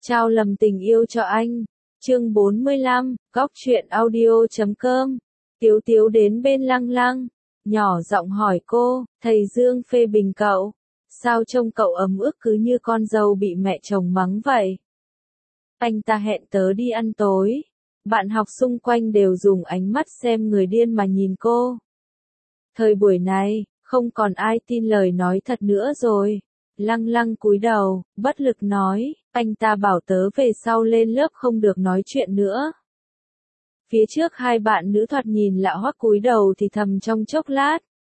Trao lầm tình yêu cho anh. Chương 45, góc truyện audio.com. Tiếu Tiếu đến bên Lăng Lăng, nhỏ giọng hỏi cô, thầy Dương phê bình cậu. Sao trông cậu ấm ức cứ như con dâu bị mẹ chồng mắng vậy? Anh ta hẹn tớ đi ăn tối. Bạn học xung quanh đều dùng ánh mắt xem người điên mà nhìn cô. Thời buổi này, không còn ai tin lời nói thật nữa rồi. Lăng Lăng cúi đầu, bất lực nói, anh ta bảo tớ về sau lên lớp không được nói chuyện nữa. Phía trước hai bạn nữ thoạt nhìn lạ hoắc cúi đầu thì thầm trong chốc lát.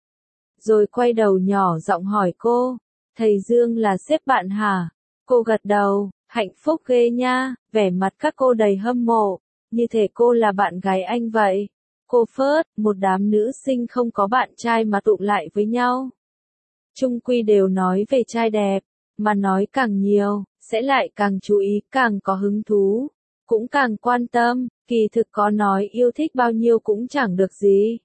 Rồi quay đầu nhỏ giọng hỏi cô, thầy Dương là sếp bạn hả? Cô gật đầu, hạnh phúc ghê nha, vẻ mặt các cô đầy hâm mộ, như thể cô là bạn gái anh vậy. Cô phớt, một đám nữ sinh không có bạn trai mà tụ lại với nhau. Chung quy đều nói về trai đẹp, mà nói càng nhiều, sẽ lại càng chú ý, càng có hứng thú, cũng càng quan tâm, kỳ thực có nói yêu thích bao nhiêu cũng chẳng được gì.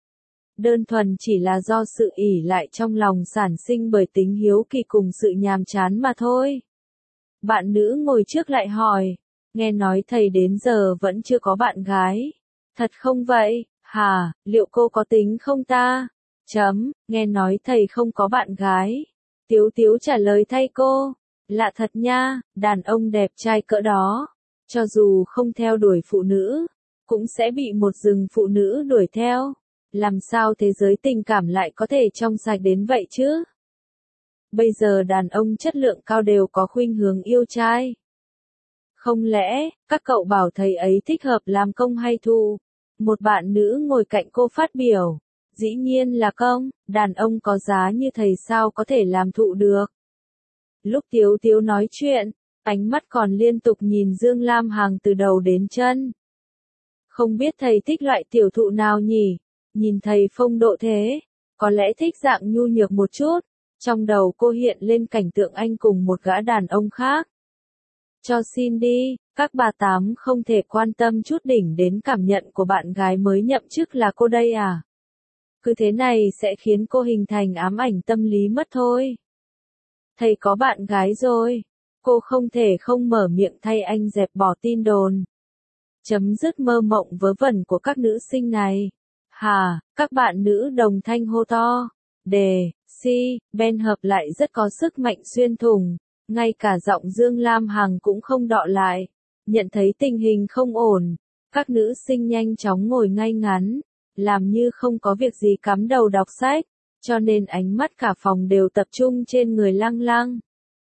Đơn thuần chỉ là do sự ỷ lại trong lòng sản sinh bởi tính hiếu kỳ cùng sự nhàm chán mà thôi. Bạn nữ ngồi trước lại hỏi, nghe nói thầy đến giờ vẫn chưa có bạn gái. Thật không vậy, hả, liệu cô có tính không ta? Nghe nói thầy không có bạn gái. Tiếu Tiếu trả lời thay cô, lạ thật nha, đàn ông đẹp trai cỡ đó, cho dù không theo đuổi phụ nữ, cũng sẽ bị một rừng phụ nữ đuổi theo. Làm sao thế giới tình cảm lại có thể trong sạch đến vậy chứ? Bây giờ đàn ông chất lượng cao đều có khuynh hướng yêu trai. Không lẽ, các cậu bảo thầy ấy thích hợp làm công hay thù? Một bạn nữ ngồi cạnh cô phát biểu. Dĩ nhiên là công, đàn ông có giá như thầy sao có thể làm thụ được. Lúc Tiếu Tiếu nói chuyện, ánh mắt còn liên tục nhìn Dương Lam Hằng từ đầu đến chân. Không biết thầy thích loại tiểu thụ nào nhỉ? Nhìn thầy phong độ thế, có lẽ thích dạng nhu nhược một chút. Trong đầu cô hiện lên cảnh tượng anh cùng một gã đàn ông khác. Cho xin đi, các bà tám không thể quan tâm chút đỉnh đến cảm nhận của bạn gái mới nhậm chức là cô đây à? Cứ thế này sẽ khiến cô hình thành ám ảnh tâm lý mất thôi. Thầy có bạn gái rồi. Cô không thể không mở miệng thay anh dẹp bỏ tin đồn. Chấm dứt mơ mộng vớ vẩn của các nữ sinh này. Hà, các bạn nữ đồng thanh hô to. Đề, si, Ben hợp lại rất có sức mạnh xuyên thủng. Ngay cả giọng Dương Lam Hằng cũng không đọ lại. Nhận thấy tình hình không ổn. Các nữ sinh nhanh chóng ngồi ngay ngắn. Làm như không có việc gì cắm đầu đọc sách, cho nên ánh mắt cả phòng đều tập trung trên người Lăng Lăng.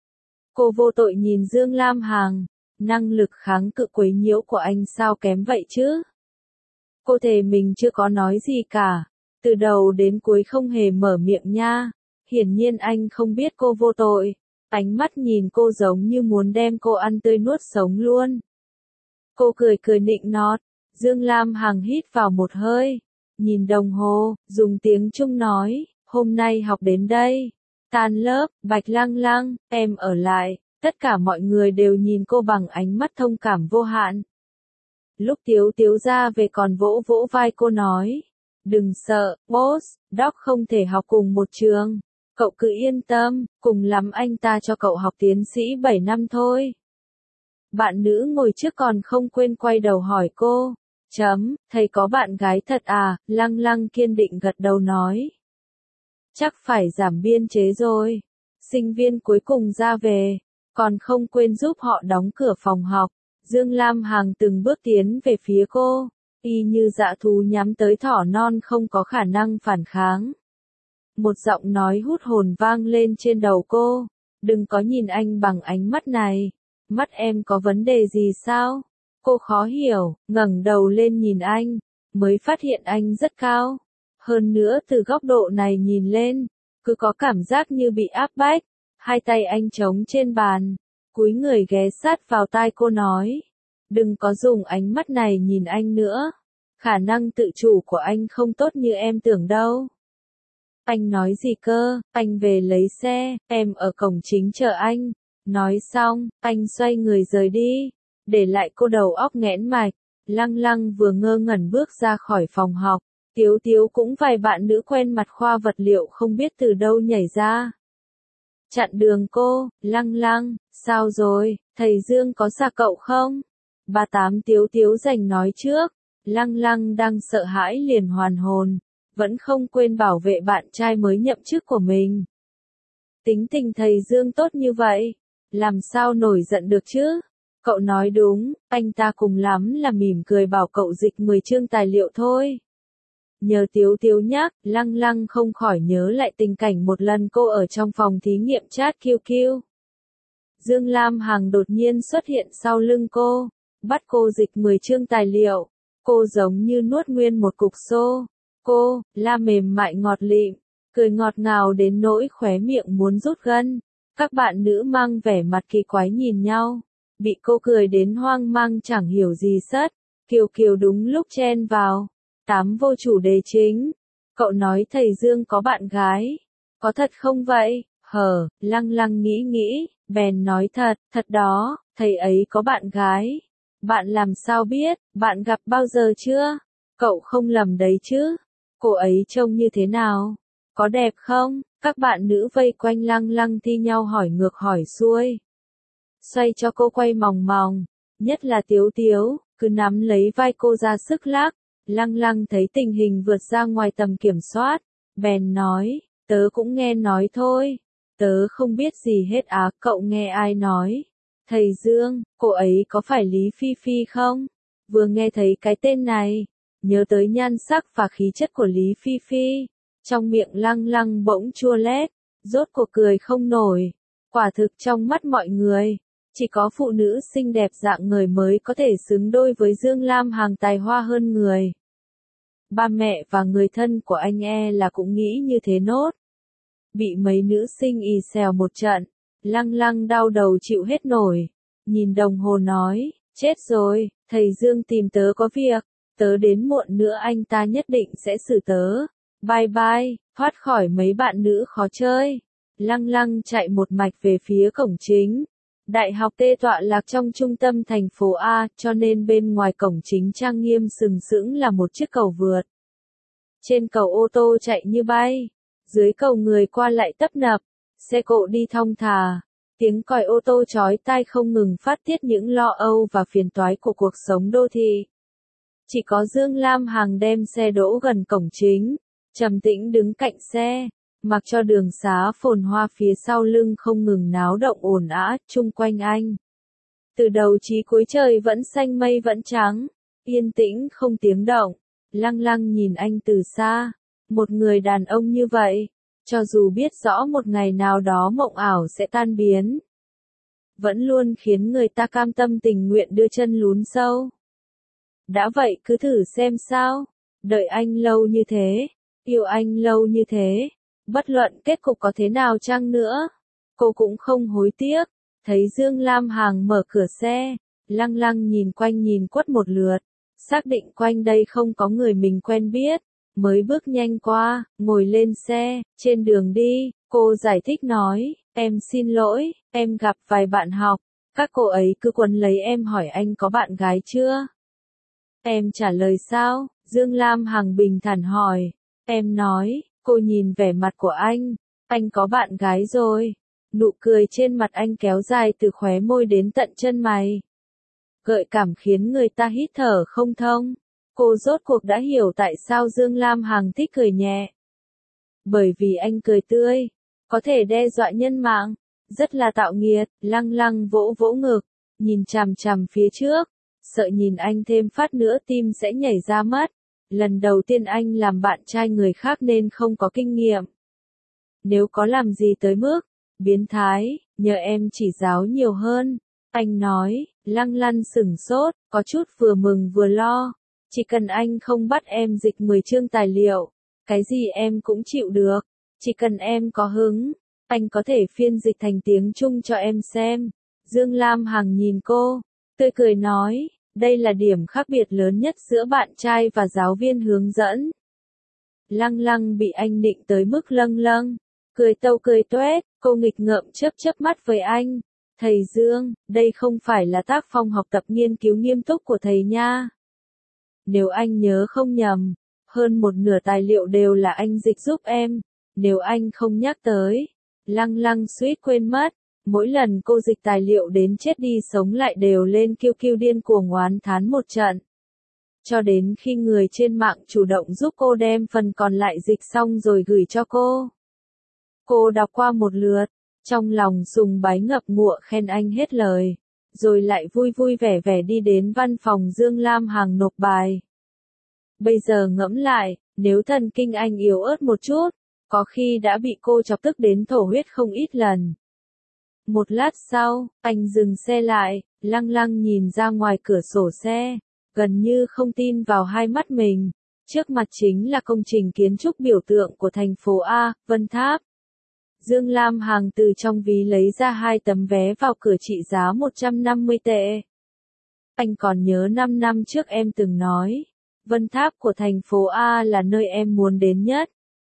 Cô vô tội nhìn Dương Lam Hằng, năng lực kháng cự quấy nhiễu của anh sao kém vậy chứ? Cô thề mình chưa có nói gì cả, từ đầu đến cuối không hề mở miệng nha, hiển nhiên anh không biết cô vô tội, ánh mắt nhìn cô giống như muốn đem cô ăn tươi nuốt sống luôn. Cô cười cười nịnh nọt, Dương Lam Hằng hít vào một hơi. Nhìn đồng hồ, dùng tiếng Trung nói, hôm nay học đến đây. Tan lớp, Bạch Lăng Lăng, em ở lại. Tất cả mọi người đều nhìn cô bằng ánh mắt thông cảm vô hạn. Lúc Tiếu Tiếu ra về còn vỗ vỗ vai cô nói. Đừng sợ, boss, Doc không thể học cùng một trường. Cậu cứ yên tâm, cùng lắm anh ta cho cậu học tiến sĩ 7 năm thôi. Bạn nữ ngồi trước còn không quên quay đầu hỏi cô. Thầy có bạn gái thật à? Lăng Lăng kiên định gật đầu nói. Chắc phải giảm biên chế rồi. Sinh viên cuối cùng ra về, còn không quên giúp họ đóng cửa phòng học. Dương Lam Hằng từng bước tiến về phía cô, y như dã thú nhắm tới thỏ non không có khả năng phản kháng. Một giọng nói hút hồn vang lên trên đầu cô. Đừng có nhìn anh bằng ánh mắt này. Mắt em có vấn đề gì sao? Cô khó hiểu, ngẩng đầu lên nhìn anh, mới phát hiện anh rất cao. Hơn nữa từ góc độ này nhìn lên, cứ có cảm giác như bị áp bách. Hai tay anh chống trên bàn, cúi người ghé sát vào tai cô nói. Đừng có dùng ánh mắt này nhìn anh nữa. Khả năng tự chủ của anh không tốt như em tưởng đâu. Anh nói gì cơ, anh về lấy xe, em ở cổng chính chờ anh. Nói xong, anh xoay người rời đi. Để lại cô đầu óc nghẽn mạch, Lăng Lăng vừa ngơ ngẩn bước ra khỏi phòng học, Tiếu Tiếu cũng vài bạn nữ quen mặt khoa vật liệu không biết từ đâu nhảy ra. Chặn đường cô, Lăng Lăng, sao rồi, thầy Dương có dọa cậu không? Bà Tám Tiếu Tiếu giành nói trước, Lăng Lăng đang sợ hãi liền hoàn hồn, vẫn không quên bảo vệ bạn trai mới nhậm chức của mình. Tính tình thầy Dương tốt như vậy, làm sao nổi giận được chứ? Cậu nói đúng, anh ta cùng lắm là mỉm cười bảo cậu dịch 10 chương tài liệu thôi. Nhờ Tiếu Tiếu nhắc, Lăng Lăng không khỏi nhớ lại tình cảnh một lần cô ở trong phòng thí nghiệm chat QQ. Dương Lam Hằng đột nhiên xuất hiện sau lưng cô, bắt cô dịch 10 chương tài liệu. Cô giống như nuốt nguyên một cục xô. Cô, la mềm mại ngọt lịm, cười ngọt ngào đến nỗi khóe miệng muốn rút gân. Các bạn nữ mang vẻ mặt kỳ quái nhìn nhau, bị cô cười đến hoang mang chẳng hiểu gì sất. Kiều Kiều đúng lúc chen vào. Tám vô chủ đề chính. Cậu nói thầy Dương có bạn gái. Có thật không vậy? Lăng Lăng nghĩ, bèn nói thật đó, thầy ấy có bạn gái. Bạn làm sao biết, bạn gặp bao giờ chưa? Cậu không lầm đấy chứ? Cô ấy trông như thế nào? Có đẹp không? Các bạn nữ vây quanh Lăng Lăng thi nhau hỏi ngược hỏi xuôi. Xoay cho cô quay mòng mòng, nhất là Tiếu Tiếu, cứ nắm lấy vai cô ra sức lắc. Lăng Lăng thấy tình hình vượt ra ngoài tầm kiểm soát, bèn nói, tớ cũng nghe nói thôi, tớ không biết gì hết á. Cậu nghe ai nói? Thầy Dương, cô ấy có phải Lý Phi Phi không? Vừa nghe thấy cái tên này, nhớ tới nhan sắc và khí chất của Lý Phi Phi, trong miệng Lăng Lăng bỗng chua lét, rốt cuộc cười không nổi. Quả thực trong mắt mọi người, chỉ có phụ nữ xinh đẹp dạng người mới có thể xứng đôi với Dương Lam Hằng tài hoa hơn người. Ba mẹ và người thân của anh là cũng nghĩ như thế nốt. Bị mấy nữ sinh ì xèo một trận, Lăng Lăng đau đầu chịu hết nổi, nhìn đồng hồ nói, chết rồi, thầy Dương tìm tớ có việc, tớ đến muộn nữa anh ta nhất định sẽ xử tớ. Bye bye, thoát khỏi mấy bạn nữ khó chơi. Lăng Lăng chạy một mạch về phía cổng chính. Đại học T tọa lạc trong trung tâm thành phố A, cho nên bên ngoài cổng chính trang nghiêm sừng sững là một chiếc cầu vượt. Trên cầu ô tô chạy như bay, dưới cầu người qua lại tấp nập, xe cộ đi thong thả, tiếng còi ô tô chói tai không ngừng phát tiết những lo âu và phiền toái của cuộc sống đô thị. Chỉ có Dương Lam Hằng đem xe đỗ gần cổng chính, trầm tĩnh đứng cạnh xe, mặc cho đường xá phồn hoa phía sau lưng không ngừng náo động ồn ào chung quanh anh. Từ đầu chí cuối trời vẫn xanh mây vẫn trắng, yên tĩnh không tiếng động. Lăng Lăng nhìn anh từ xa, một người đàn ông như vậy, cho dù biết rõ một ngày nào đó mộng ảo sẽ tan biến, vẫn luôn khiến người ta cam tâm tình nguyện đưa chân lún sâu. Đã vậy cứ thử xem sao, đợi anh lâu như thế, yêu anh lâu như thế, bất luận kết cục có thế nào chăng nữa, cô cũng không hối tiếc. Thấy Dương Lam Hằng mở cửa xe, Lăng Lăng nhìn quanh nhìn quất một lượt, xác định quanh đây không có người mình quen biết, mới bước nhanh qua, ngồi lên xe. Trên đường đi, cô giải thích nói, em xin lỗi, em gặp vài bạn học, các cô ấy cứ quấn lấy em hỏi anh có bạn gái chưa. Em trả lời sao? Dương Lam Hằng bình thản hỏi. Em nói, cô nhìn vẻ mặt của anh có bạn gái rồi. Nụ cười trên mặt anh kéo dài từ khóe môi đến tận chân mày. Gợi cảm khiến người ta hít thở không thông. Cô rốt cuộc đã hiểu tại sao Dương Lam Hằng thích cười nhẹ. Bởi vì anh cười tươi, có thể đe dọa nhân mạng, rất là tạo nghiệt. Lăng Lăng vỗ vỗ ngực, nhìn chằm chằm phía trước, sợ nhìn anh thêm phát nữa tim sẽ nhảy ra mất. Lần đầu tiên anh làm bạn trai người khác nên không có kinh nghiệm. Nếu có làm gì tới mức biến thái, nhờ em chỉ giáo nhiều hơn. Anh nói. Lăng Lăng sửng sốt, có chút vừa mừng vừa lo. Chỉ cần anh không bắt em dịch 10 chương tài liệu, cái gì em cũng chịu được. Chỉ cần em có hứng, anh có thể phiên dịch thành tiếng Trung cho em xem. Dương Lam Hằng nhìn cô, tươi cười nói, đây là điểm khác biệt lớn nhất giữa bạn trai và giáo viên hướng dẫn. Lăng Lăng bị anh nịnh tới mức lâng lâng, cười tâu cười toét, cô nghịch ngợm chớp mắt với anh. Thầy Dương, đây không phải là tác phong học tập nghiên cứu nghiêm túc của thầy nha. Nếu anh nhớ không nhầm, hơn một nửa tài liệu đều là anh dịch giúp em. Nếu anh không nhắc tới, Lăng Lăng suýt quên mất, Mỗi lần cô dịch tài liệu đến chết đi sống lại đều lên QQ điên cuồng oán thán một trận. Cho đến khi người trên mạng chủ động giúp cô đem phần còn lại dịch xong rồi gửi cho cô. Cô đọc qua một lượt, trong lòng sùng bái ngập ngụa khen anh hết lời, rồi lại vui vui vẻ vẻ đi đến văn phòng Dương Lam Hằng nộp bài. Bây giờ ngẫm lại, nếu thần kinh anh yếu ớt một chút, có khi đã bị cô chọc tức đến thổ huyết không ít lần. Một lát sau, anh dừng xe lại, lăng lăng nhìn ra ngoài cửa sổ xe, gần như không tin vào hai mắt mình. Trước mặt chính là công trình kiến trúc biểu tượng của thành phố A, Vân Tháp. Dương Lam Hằng từ trong ví lấy ra 2 tấm vé vào cửa trị giá 150 tệ. Anh còn nhớ 5 năm trước em từng nói, Vân Tháp của thành phố A là nơi em muốn đến nhất.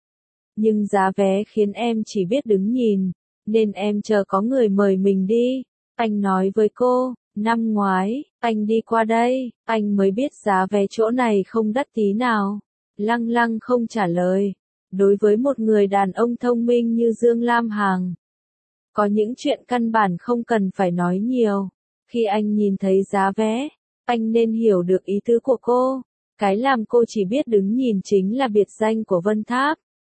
Nhưng giá vé khiến em chỉ biết đứng nhìn, nên em chờ có người mời mình đi. Anh nói với cô, năm ngoái, anh đi qua đây, anh mới biết giá vé chỗ này không đắt tí nào. Lăng lăng không trả lời. Đối với một người đàn ông thông minh như Dương Lam Hằng, có những chuyện căn bản không cần phải nói nhiều. Khi anh nhìn thấy giá vé, anh nên hiểu được ý tứ của cô. Cái làm cô chỉ biết đứng nhìn chính là biệt danh của Vân Tháp.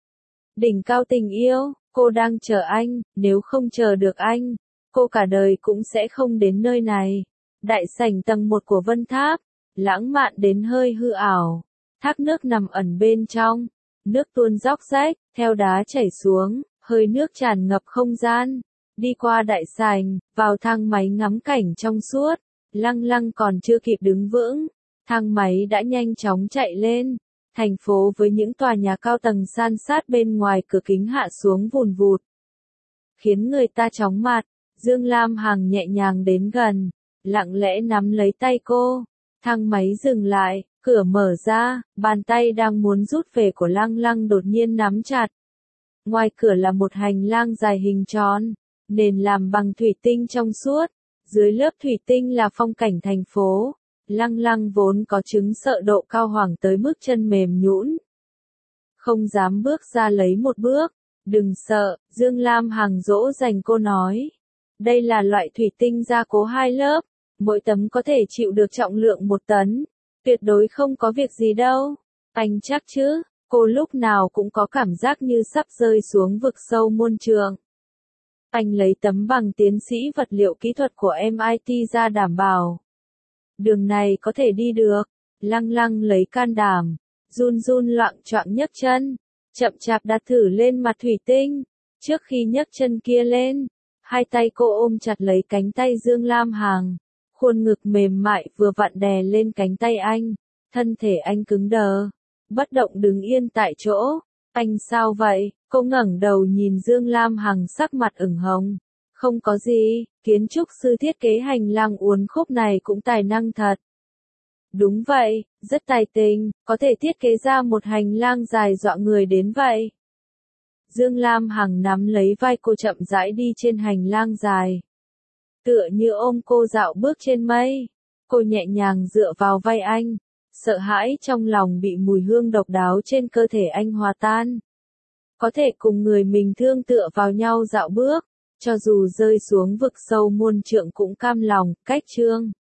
Đỉnh cao tình yêu, cô đang chờ anh, nếu không chờ được anh, cô cả đời cũng sẽ không đến nơi này. Đại sảnh tầng 1 của Vân Tháp, lãng mạn đến hơi hư ảo. Thác nước nằm ẩn bên trong, nước tuôn róc rách, theo đá chảy xuống, hơi nước tràn ngập không gian. Đi qua đại sảnh, vào thang máy ngắm cảnh trong suốt, lăng lăng còn chưa kịp đứng vững. Thang máy đã nhanh chóng chạy lên. Thành phố với những tòa nhà cao tầng san sát bên ngoài cửa kính hạ xuống vùn vụt, khiến người ta chóng mặt. Dương Lam Hằng nhẹ nhàng đến gần, lặng lẽ nắm lấy tay cô. Thang máy dừng lại, cửa mở ra, bàn tay đang muốn rút về của lăng lăng đột nhiên nắm chặt. Ngoài cửa là một hành lang dài hình tròn, nền làm bằng thủy tinh trong suốt. Dưới lớp thủy tinh là phong cảnh thành phố. Lăng lăng vốn có chứng sợ độ cao hoảng tới mức chân mềm nhũn, không dám bước ra lấy một bước. Đừng sợ, Dương Lam Hằng dỗ dành cô nói. Đây là loại thủy tinh gia cố 2 lớp, mỗi tấm có thể chịu được trọng lượng 1 tấn. Tuyệt đối không có việc gì đâu. Anh chắc chứ? Cô lúc nào cũng có cảm giác như sắp rơi xuống vực sâu muôn trượng. Anh lấy tấm bằng tiến sĩ vật liệu kỹ thuật của MIT ra đảm bảo. Đường này có thể đi được. Lăng lăng lấy can đảm, run run loạng choạng nhấc chân, chậm chạp đặt thử lên mặt thủy tinh. Trước khi nhấc chân kia lên, hai tay cô ôm chặt lấy cánh tay Dương Lam Hằng, khuôn ngực mềm mại vừa vặn đè lên cánh tay anh. Thân thể anh cứng đờ, bất động đứng yên tại chỗ. Anh sao vậy? Cô ngẩng đầu nhìn Dương Lam Hằng sắc mặt ửng hồng. Không có gì, kiến trúc sư thiết kế hành lang uốn khúc này cũng tài năng thật. Đúng vậy, rất tài tình, có thể thiết kế ra một hành lang dài dọa người đến vậy. Dương Lam Hằng nắm lấy vai cô chậm rãi đi trên hành lang dài. Tựa như ôm cô dạo bước trên mây. Cô nhẹ nhàng dựa vào vai anh, sợ hãi trong lòng bị mùi hương độc đáo trên cơ thể anh hòa tan. Có thể cùng người mình thương tựa vào nhau dạo bước, cho dù rơi xuống vực sâu muôn trượng cũng cam lòng. Cách chương